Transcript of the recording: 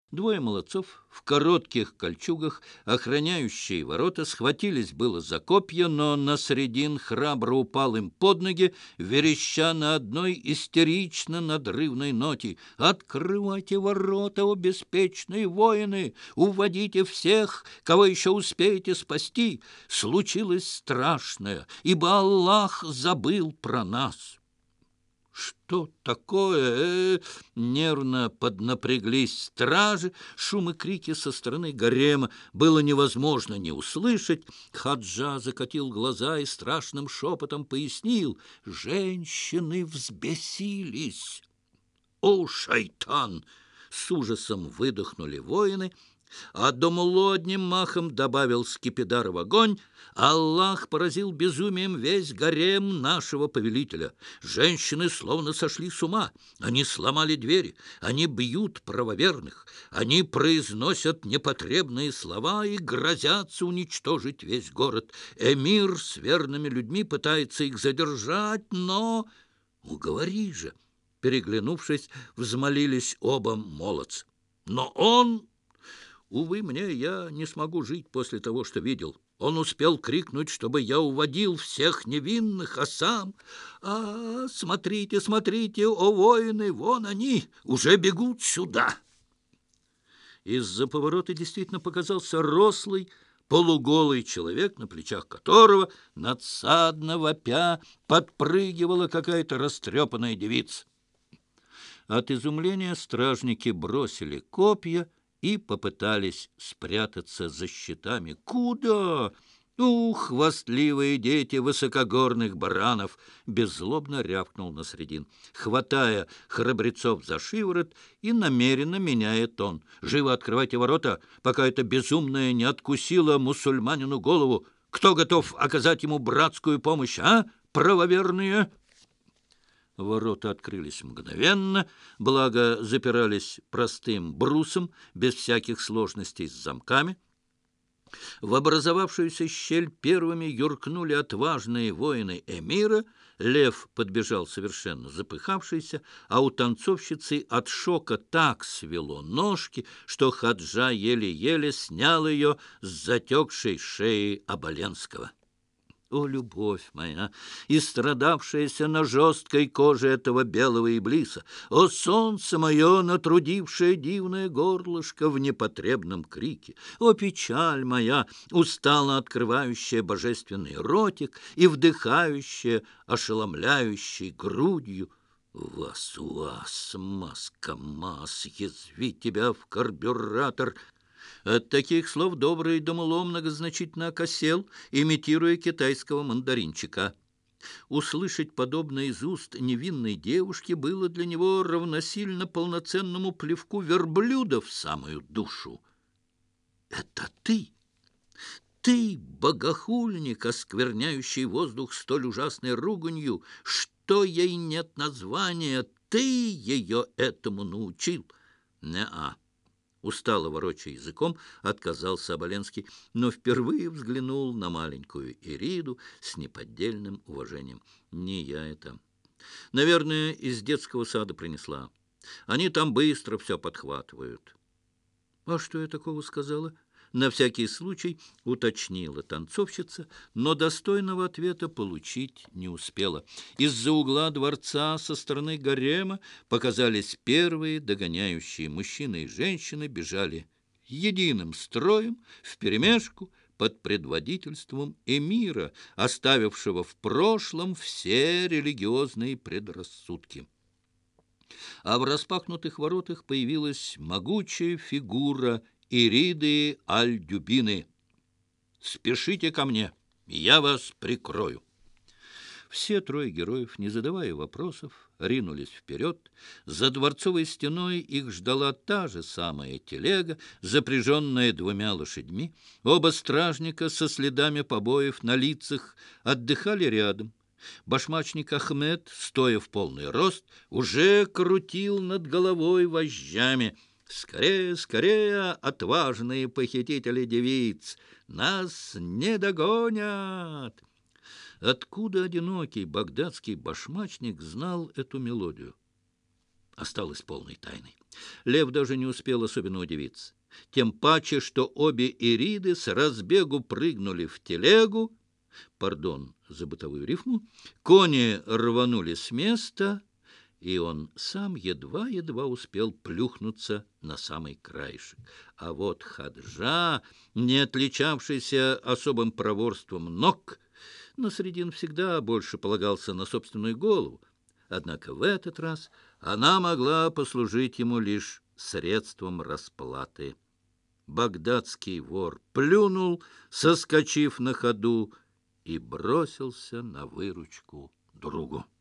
Двое молодцов в коротких кольчугах, охраняющие ворота, схватились было за копья, но Насредин храбро упал им под ноги, вереща на одной истерично-надрывной ноте: «Открывайте ворота, о беспечные воины! Уводите всех, кого еще успеете спасти! Случилось страшное, ибо Аллах забыл про нас!» «Что такое?» Нервно поднапряглись стражи. Шум и крики со стороны гарема было невозможно не услышать. Хаджа закатил глаза и страшным шепотом пояснил: «Женщины взбесились!» «О, шайтан!» — с ужасом выдохнули воины, а Домуло одним махом добавил скипидара в огонь. Аллах поразил безумием весь гарем нашего повелителя. Женщины словно сошли с ума. Они сломали двери, они бьют правоверных, они произносят непотребные слова и грозятся уничтожить весь город. Эмир с верными людьми пытается их задержать, но... «Уговори же!» Переглянувшись, взмолились оба молодца. «Но он...» «Увы мне, я не смогу жить после того, что видел. Он успел крикнуть, чтобы я уводил всех невинных, а сам... смотрите, смотрите, о воины, вон они, уже бегут сюда!» Из-за поворота действительно показался рослый, полуголый человек, на плечах которого, надсадно вопя, подпрыгивала какая-то растрепанная девица. От изумления стражники бросили копья и попытались спрятаться за щитами. «Куда? Хвастливые дети высокогорных баранов!» — беззлобно рявкнул Насредин, хватая храбрецов за шиворот и намеренно меняя тон. «Живо открывайте ворота, пока эта безумная не откусила мусульманину голову! Кто готов оказать ему братскую помощь, правоверные?» Ворота открылись мгновенно, благо запирались простым брусом, без всяких сложностей с замками. В образовавшуюся щель первыми юркнули отважные воины эмира. Лев подбежал совершенно запыхавшийся, а у танцовщицы от шока так свело ножки, что Хаджа еле-еле снял ее с затекшей шеи Оболенского. О, любовь моя, истрадавшаяся на жесткой коже этого белого иблиса! О, солнце мое, натрудившее дивное горлышко в непотребном крике! О, печаль моя, устало открывающая божественный ротик и вдыхающая, ошеломляющей грудью! Вас, маска-мас, язви тебя в карбюратор! От таких слов добрый Домуло многозначительно окосел, имитируя китайского мандаринчика. Услышать подобное из уст невинной девушки было для него равносильно полноценному плевку верблюда в самую душу. «Это ты! Ты, богохульник, оскверняющий воздух столь ужасной руганью, что ей нет названия, ты ее этому научил!» «Не-а!» Устало ворочая языком, отказался Оболенский, но впервые взглянул на маленькую Ириду с неподдельным уважением. «Не я это. Наверное, из детского сада принесла. Они там быстро все подхватывают». «А что я такого сказала?» На всякий случай уточнила танцовщица, но достойного ответа получить не успела. Из-за угла дворца со стороны гарема показались первые догоняющие. Мужчины и женщины бежали единым строем вперемешку под предводительством эмира, оставившего в прошлом все религиозные предрассудки. А в распахнутых воротах появилась могучая фигура Ириды Аль-Дюбины. «Спешите ко мне, я вас прикрою». Все трое героев, не задавая вопросов, ринулись вперед. За дворцовой стеной их ждала та же самая телега, запряженная двумя лошадьми. Оба стражника со следами побоев на лицах отдыхали рядом. Башмачник Ахмед, стоя в полный рост, уже крутил над головой вожжами. «Скорее, скорее, отважные похитители девиц! Нас не догонят!» Откуда одинокий багдадский башмачник знал эту мелодию? Осталось полной тайной. Лев даже не успел особенно удивиться. Тем паче, что обе Ириды с разбегу прыгнули в телегу, пардон за бытовую рифму, кони рванули с места, и он сам едва-едва успел плюхнуться на самый краешек. А вот Хаджа, не отличавшийся особым проворством ног, Насредин всегда больше полагался на собственную голову, однако в этот раз она могла послужить ему лишь средством расплаты. Багдадский вор плюнул, соскочив на ходу, и бросился на выручку другу.